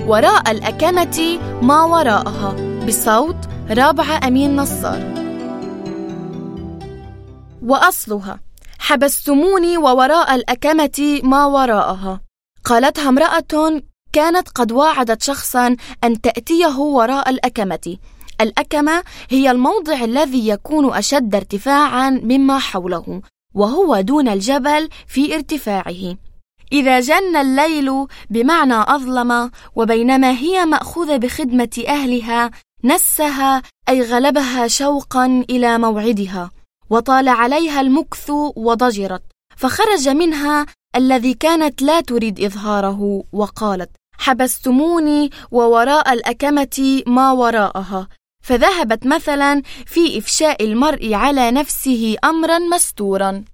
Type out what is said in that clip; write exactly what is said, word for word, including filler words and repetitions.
وراء الأكمة ما وراءها، بصوت رابعة أمين نصار. وأصلها: حبستموني ووراء الأكمة ما وراءها. قالتها امرأة كانت قد واعدت شخصا أن تأتيه وراء الأكمة. الأكمة هي الموضع الذي يكون أشد ارتفاعا مما حوله، وهو دون الجبل في ارتفاعه. إذا جن الليل بمعنى أظلم، وبينما هي مأخوذة بخدمة أهلها نسها أي غلبها شوقا إلى موعدها، وطال عليها المكث وضجرت، فخرج منها الذي كانت لا تريد إظهاره وقالت: حبستموني ووراء الأكمة ما وراءها. فذهبت مثلا في إفشاء المرء على نفسه أمرا مستورا.